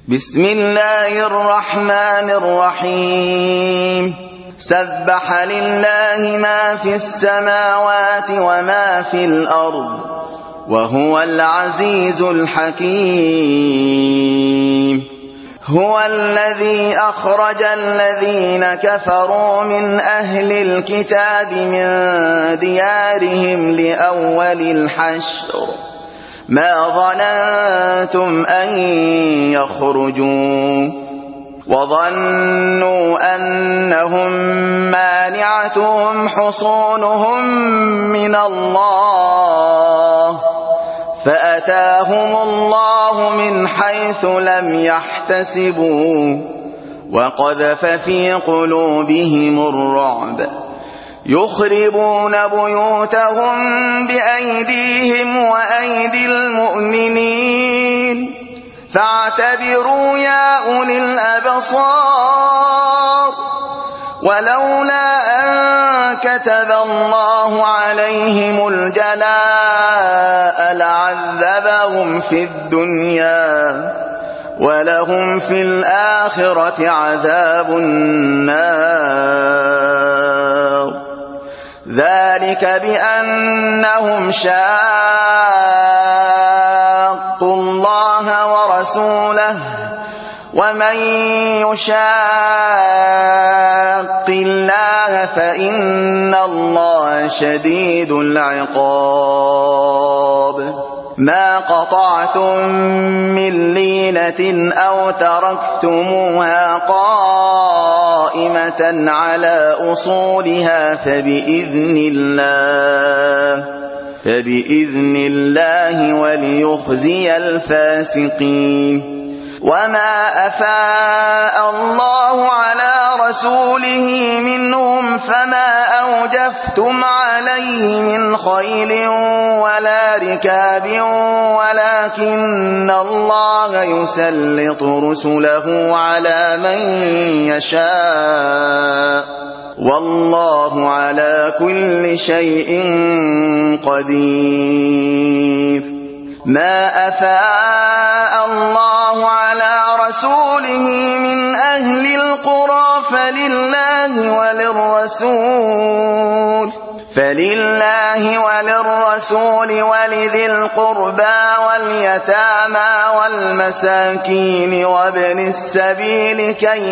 بسم الله الرحمن الرحيم سبح لله ما في السماوات وما في الأرض وهو العزيز الحكيم هو الذي أخرج الذين كفروا من أهل الكتاب من ديارهم لأول الحشر ما ظننتم أن يخرجوا وظنوا أنهم مانعتهم حصونهم من الله فأتاهم الله من حيث لم يحتسبوا وقذف في قلوبهم الرعب يخربون بيوتهم بأيديهم وأيدي المؤمنين فاعتبروا يا أولي الأبصار ولولا أن كتب الله عليهم الجلاء لعذبهم في الدنيا ولهم في الآخرة عذاب النار ذلك بأنهم شاقوا الله ورسوله ومن يشاق الله فإن الله شديد العقاب ما قطعتم من لينة أو تركتموها قائمة على أصولها فبإذن الله وليخزي الفاسقين وما أفاء الله على رسوله منهم فما أوجفتم عليه من خيل ولا ركاب ولكن الله يسلط رسله على من يشاء والله على كل شيء قدير ما أفاء الله على رسوله من أهل القرى فلله وللرسول ولذي القربى واليتامى والمساكين وابن السبيل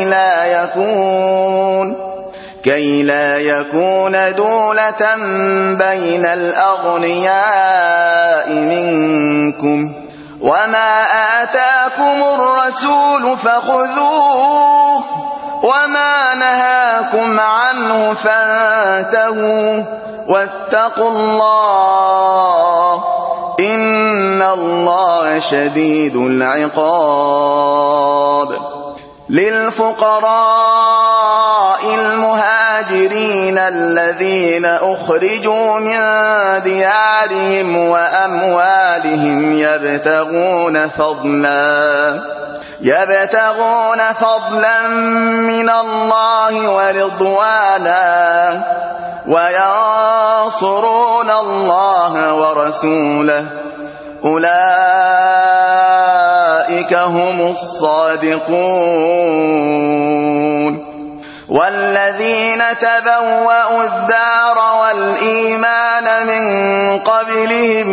كي لا يكون دولة بين الأغنياء منكم وما آتاكم الرسول فخذوه وما نهاكم عنه فانتهوا واتقوا الله إن الله شديد العقاب للفقراء المهاجرين الذين أخرجوا من ديارهم وأموالهم يبتغون فضلا من الله ورضوانا وينصرون الله ورسوله أولئك هم الصادقون والذين تبوأوا الدار والإيمان من قبلهم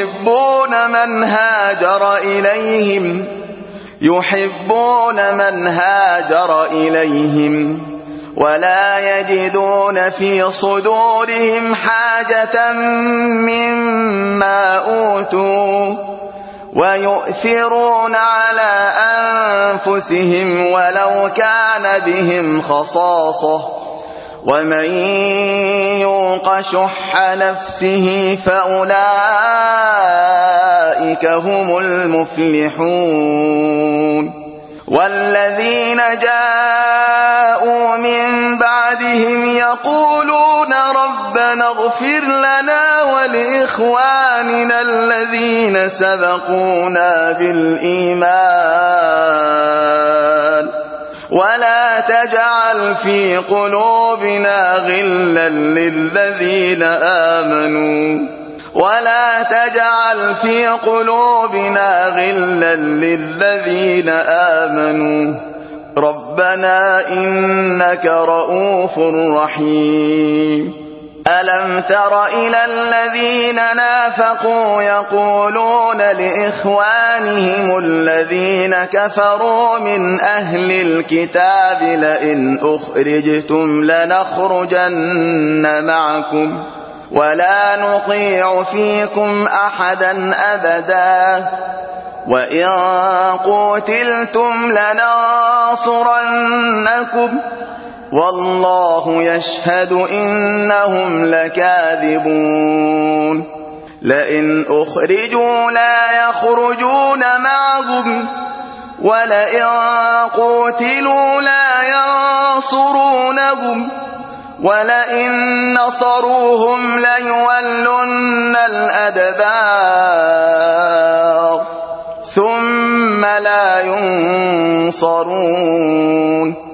يحبون من هاجر إليهم ولا يجدون في صدورهم حاجة مما أوتوا ويؤثرون على أنفسهم ولو كان بهم خصاصة ومن يوق شح نفسه فأولئك هم المفلحون والذين جاءوا من بعدهم يقولون ربنا اغفر لنا ولإخواننا الذين سبقونا بالإيمان ولا تجعل في قلوبنا غلا للذين آمنوا ولا تجعل في قلوبنا غلا للذين آمنوا ربنا إنك رؤوف رحيم. ألم تر إلى الذين نافقوا يقولون لإخوانهم الذين كفروا من أهل الكتاب لئن أخرجتم لنخرجن معكم ولا نطيع فيكم أحدا أبدا وإن قتلتم لننصرنكم والله يشهد إنهم لكاذبون. لئن أخرجوا لا يخرجون معهم ولئن قتلوا لا ينصرونهم ولئن نصروهم ليولن الأدبار ثم لا ينصرون.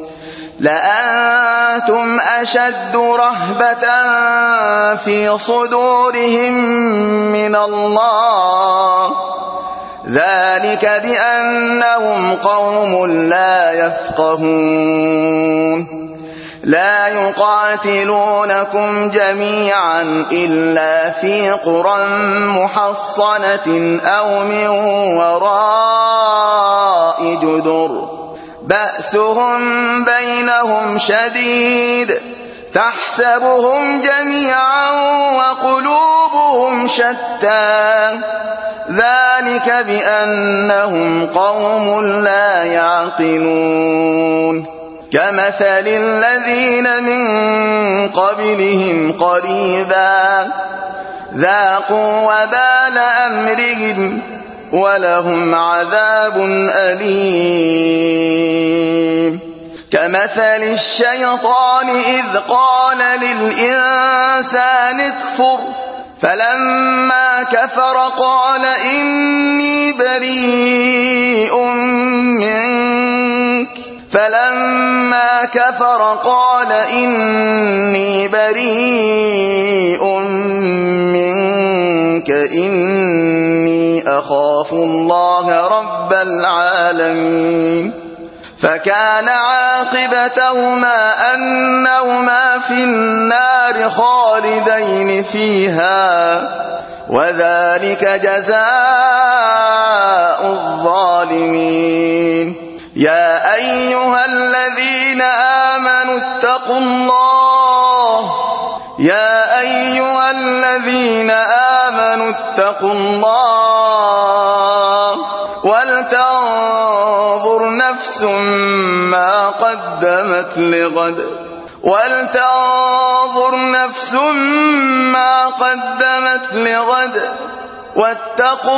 لأنتم أشد رهبة في صدورهم من الله ذلك بأنهم قوم لا يفقهون. لا يقاتلونكم جميعا إلا في قرى محصنة أو من وراء جدر بأسهم بينهم شديد تحسبهم جميعا وقلوبهم شتى ذلك بأنهم قوم لا يعقلون. كمثل الذين من قبلهم قريبا ذاقوا وبال أمرهم ولهم عذاب أليم. كمثل الشيطان إذ قال للإنسان اكفر فلما كفر قال إني بريء منك فلما كفر قال إني بريء منك إني أخاف الله رب العالمين. فكان عاقبتهما أنهما في النار خالدين فيها وذلك جزاء الظالمين. يا أيها الذين آمنوا اتقوا الله يا أيها الذين آمنوا اتقوا الله ولتنظر نفس ما قدمت لغد واتقوا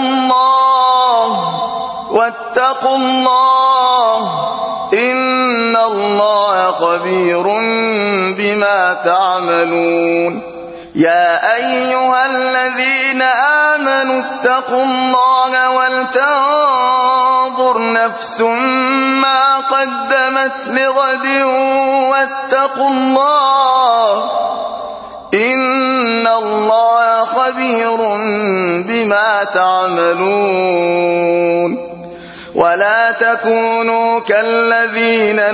الله إن الله خبير بما تعملون. يا أيها الذين آمنوا اتقوا الله ولتنظر نفس ما قدمت لغد واتقوا الله إن الله خبير بما تعملون. ولا تكونوا كالذين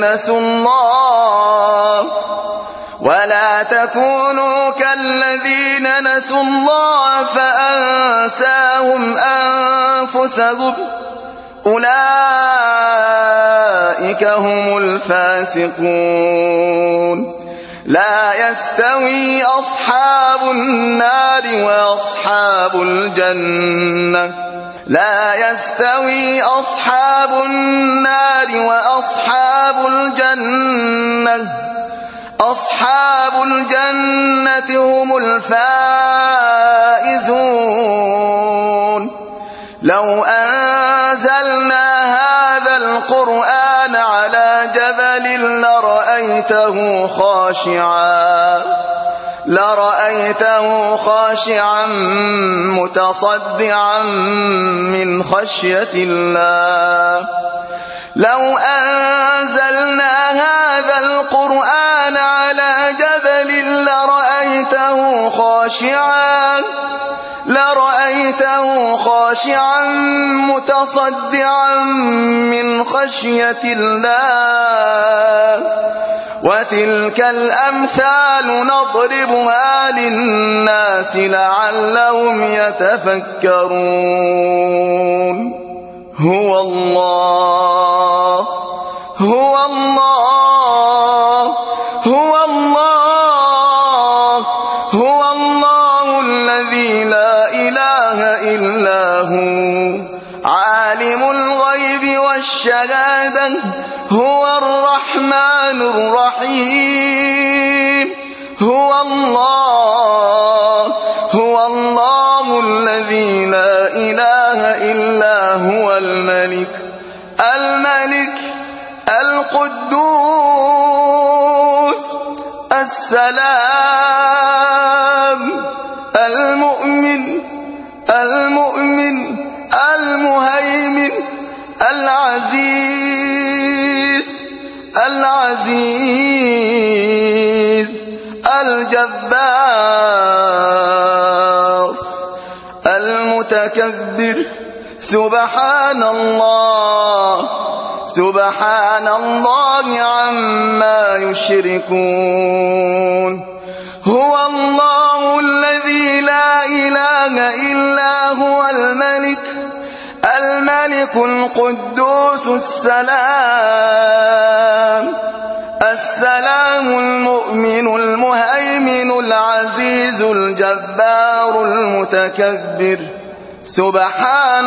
نسوا الله فأنساهم أنفسهم أولئك هم الفاسقون. لا يستوي أصحاب النار وأصحاب الجنة أصحاب الجنة هم الفائزون. لو أنزلنا هذا القرآن على جبل لرأيته خاشعا متصدعا من خشية الله. لو أنزلنا هذا القرآن على جبل لرأيته لرأيته خاشعا متصدعا من خشية الله. وتلك الأمثال نضربها للناس لعلهم يتفكرون. هو الله هو الله هو الله هو الله الذي لا إله إلا هو عالم الغيب والشهادة هو الرحمن الرحيم. هو الله الذي لا إله إلا هو الملك القدوس السلام المؤمن المهيمن العزيز الجبار المتكبر. سبحان الله عما يشركون. هو الله الذي لا إله إلا هو الملك القدوس السلام المؤمن المهيمن العزيز الجبار المتكبر. سبحان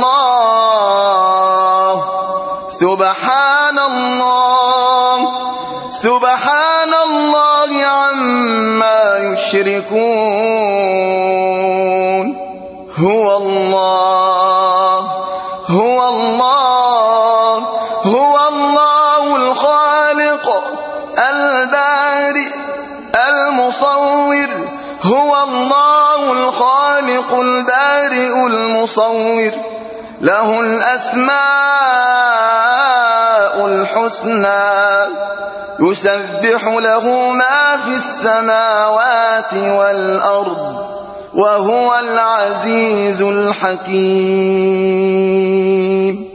الله عما يشركون. هو الله الخالق البارئ المصور. هو الله الخالق البارئ المصور له الأسماء الحسنى يسبح له ما في السماوات والأرض وهو العزيز الحكيم.